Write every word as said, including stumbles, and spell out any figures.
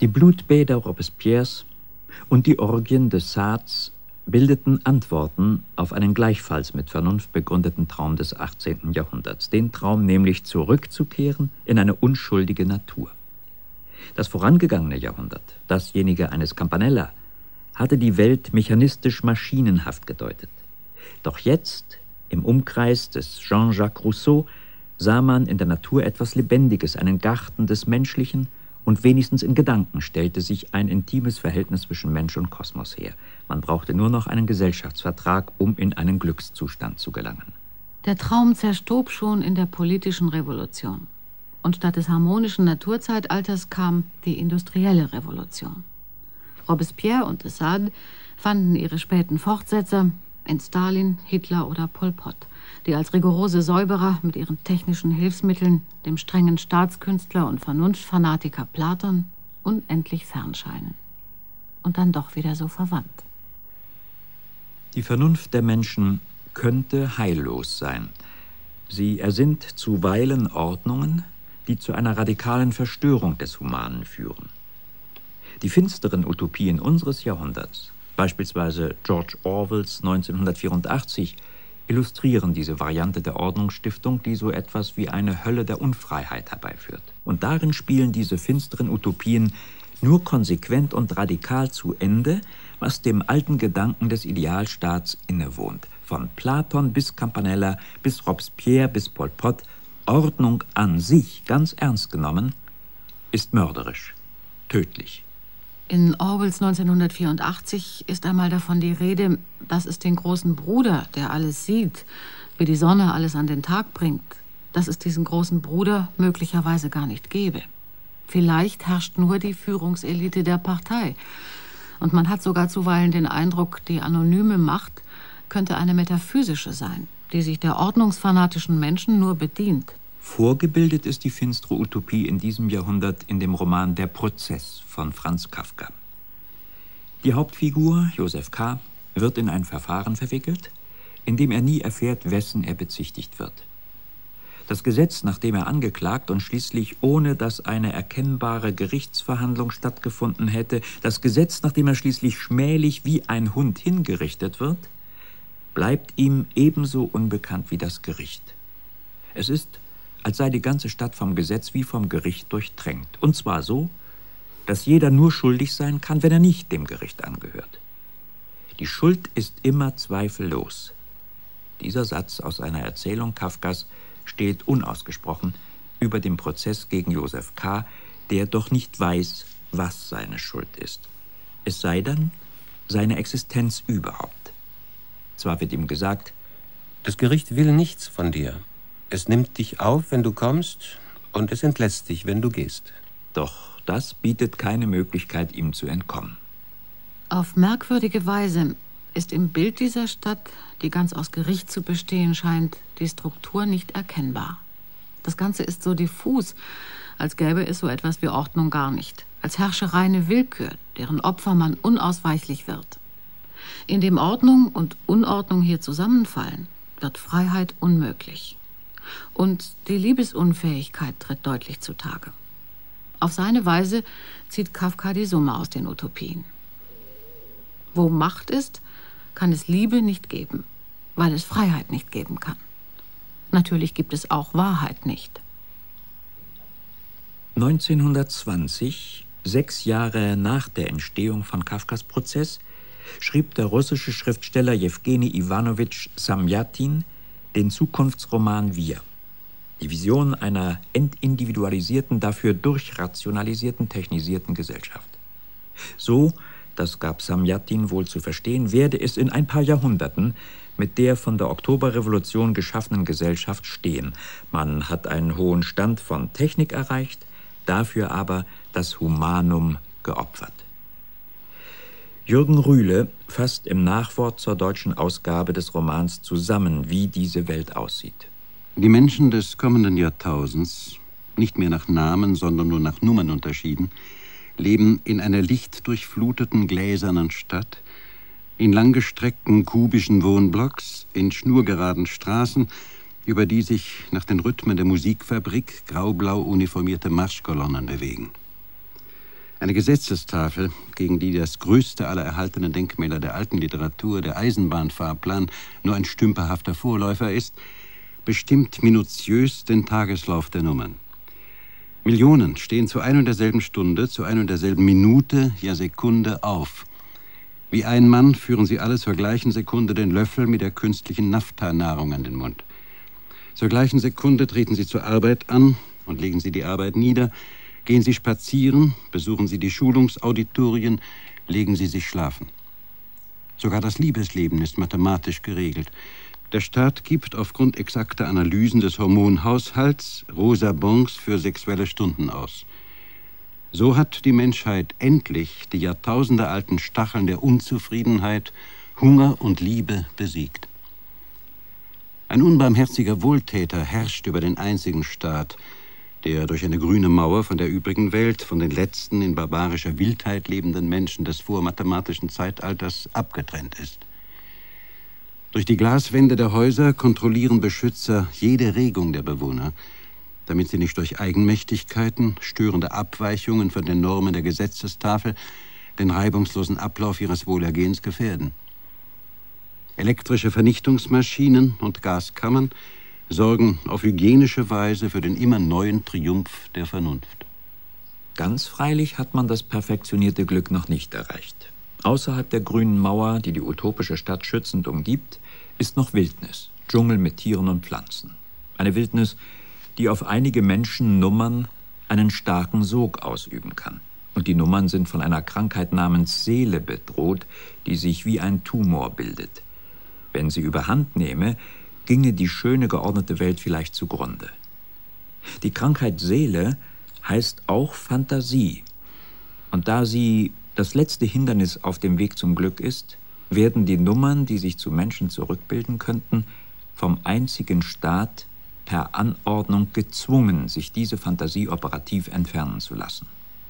Die Blutbäder Robespierres und die Orgien de Sade's bildeten Antworten auf einen gleichfalls mit Vernunft begründeten Traum des achtzehnten Jahrhunderts, den Traum nämlich zurückzukehren in eine unschuldige Natur. Das vorangegangene Jahrhundert, dasjenige eines Campanella, hatte die Welt mechanistisch maschinenhaft gedeutet. Doch jetzt, im Umkreis des Jean-Jacques Rousseau, sah man in der Natur etwas Lebendiges, einen Garten des Menschlichen, und wenigstens in Gedanken stellte sich ein intimes Verhältnis zwischen Mensch und Kosmos her. Man brauchte nur noch einen Gesellschaftsvertrag, um in einen Glückszustand zu gelangen. Der Traum zerstob schon in der politischen Revolution. Und statt des harmonischen Naturzeitalters kam die industrielle Revolution. Robespierre und de Sade fanden ihre späten Fortsetzer in Stalin, Hitler oder Pol Pot, die als rigorose Säuberer mit ihren technischen Hilfsmitteln dem strengen Staatskünstler und Vernunftfanatiker Platon unendlich fern scheinen. Und dann doch wieder so verwandt. Die Vernunft der Menschen könnte heillos sein. Sie ersinnt zuweilen Ordnungen, die zu einer radikalen Verstörung des Humanen führen. Die finsteren Utopien unseres Jahrhunderts, beispielsweise George Orwells neunzehnhundertvierundachtzig, illustrieren diese Variante der Ordnungsstiftung, die so etwas wie eine Hölle der Unfreiheit herbeiführt. Und darin spielen diese finsteren Utopien nur konsequent und radikal zu Ende, was dem alten Gedanken des Idealstaats innewohnt. Von Platon bis Campanella, bis Robespierre, bis Pol Pot, Ordnung an sich, ganz ernst genommen, ist mörderisch, tödlich. In Orwells neunzehnhundertvierundachtzig ist einmal davon die Rede, dass es den großen Bruder, der alles sieht, wie die Sonne alles an den Tag bringt, dass es diesen großen Bruder möglicherweise gar nicht gäbe. Vielleicht herrscht nur die Führungselite der Partei. Und man hat sogar zuweilen den Eindruck, die anonyme Macht könnte eine metaphysische sein, die sich der ordnungsfanatischen Menschen nur bedient. Vorgebildet ist die finstere Utopie in diesem Jahrhundert in dem Roman Der Prozess von Franz Kafka. Die Hauptfigur, Joseph K., wird in ein Verfahren verwickelt, in dem er nie erfährt, wessen er bezichtigt wird. Das Gesetz, nach dem er angeklagt und schließlich ohne dass eine erkennbare Gerichtsverhandlung stattgefunden hätte, das Gesetz, nach dem er schließlich schmählich wie ein Hund hingerichtet wird, bleibt ihm ebenso unbekannt wie das Gericht. Es ist, als sei die ganze Stadt vom Gesetz wie vom Gericht durchtränkt. Und zwar so, dass jeder nur schuldig sein kann, wenn er nicht dem Gericht angehört. Die Schuld ist immer zweifellos. Dieser Satz aus einer Erzählung Kafkas steht unausgesprochen über dem Prozess gegen Joseph K., der doch nicht weiß, was seine Schuld ist. Es sei denn, seine Existenz überhaupt. Zwar wird ihm gesagt, das Gericht will nichts von dir. Es nimmt dich auf, wenn du kommst, und es entlässt dich, wenn du gehst. Doch das bietet keine Möglichkeit, ihm zu entkommen. Auf merkwürdige Weise ist im Bild dieser Stadt, die ganz aus Gericht zu bestehen scheint, die Struktur nicht erkennbar. Das Ganze ist so diffus, als gäbe es so etwas wie Ordnung gar nicht, als herrsche reine Willkür, deren Opfer man unausweichlich wird. Indem Ordnung und Unordnung hier zusammenfallen, wird Freiheit unmöglich. Und die Liebesunfähigkeit tritt deutlich zutage. Auf seine Weise zieht Kafka die Summe aus den Utopien. Wo Macht ist, kann es Liebe nicht geben, weil es Freiheit nicht geben kann. Natürlich gibt es auch Wahrheit nicht. neunzehnhundertzwanzig, sechs Jahre nach der Entstehung von Kafkas Prozess, schrieb der russische Schriftsteller Jewgeni Iwanowitsch Samjatin den Zukunftsroman Wir. Die Vision einer entindividualisierten, dafür durchrationalisierten, technisierten Gesellschaft. So, das gab Samjatin wohl zu verstehen, werde es in ein paar Jahrhunderten mit der von der Oktoberrevolution geschaffenen Gesellschaft stehen. Man hat einen hohen Stand von Technik erreicht, dafür aber das Humanum geopfert. Jürgen Rühle fasst im Nachwort zur deutschen Ausgabe des Romans zusammen, wie diese Welt aussieht. Die Menschen des kommenden Jahrtausends, nicht mehr nach Namen, sondern nur nach Nummern unterschieden, leben in einer lichtdurchfluteten gläsernen Stadt, in langgestreckten kubischen Wohnblocks, in schnurgeraden Straßen, über die sich nach den Rhythmen der Musikfabrik graublau uniformierte Marschkolonnen bewegen. Eine Gesetzestafel, gegen die das größte aller erhaltenen Denkmäler der alten Literatur, der Eisenbahnfahrplan, nur ein stümperhafter Vorläufer ist, bestimmt minutiös den Tageslauf der Nummern. Millionen stehen zu ein und derselben Stunde, zu ein und derselben Minute, ja Sekunde auf. Wie ein Mann führen sie alle zur gleichen Sekunde den Löffel mit der künstlichen Naphtha-Nahrung an den Mund. Zur gleichen Sekunde treten sie zur Arbeit an und legen sie die Arbeit nieder. Gehen sie spazieren, besuchen sie die Schulungsauditorien, legen sie sich schlafen. Sogar das Liebesleben ist mathematisch geregelt. Der Staat gibt aufgrund exakter Analysen des Hormonhaushalts rosa Bons für sexuelle Stunden aus. So hat die Menschheit endlich die jahrtausendealten Stacheln der Unzufriedenheit, Hunger und Liebe besiegt. Ein unbarmherziger Wohltäter herrscht über den einzigen Staat, der durch eine grüne Mauer von der übrigen Welt, von den letzten in barbarischer Wildheit lebenden Menschen des vormathematischen Zeitalters abgetrennt ist. Durch die Glaswände der Häuser kontrollieren Beschützer jede Regung der Bewohner, damit sie nicht durch Eigenmächtigkeiten, störende Abweichungen von den Normen der Gesetzestafel den reibungslosen Ablauf ihres Wohlergehens gefährden. Elektrische Vernichtungsmaschinen und Gaskammern sorgen auf hygienische Weise für den immer neuen Triumph der Vernunft. Ganz freilich hat man das perfektionierte Glück noch nicht erreicht. Außerhalb der grünen Mauer, die die utopische Stadt schützend umgibt, ist noch Wildnis, Dschungel mit Tieren und Pflanzen. Eine Wildnis, die auf einige Menschennummern einen starken Sog ausüben kann. Und die Nummern sind von einer Krankheit namens Seele bedroht, die sich wie ein Tumor bildet. Wenn sie überhand nehme, ginge die schöne geordnete Welt vielleicht zugrunde. Die Krankheit Seele heißt auch Fantasie. Und da sie das letzte Hindernis auf dem Weg zum Glück ist, werden die Nummern, die sich zu Menschen zurückbilden könnten, vom einzigen Staat per Anordnung gezwungen, sich diese Fantasie operativ entfernen zu lassen.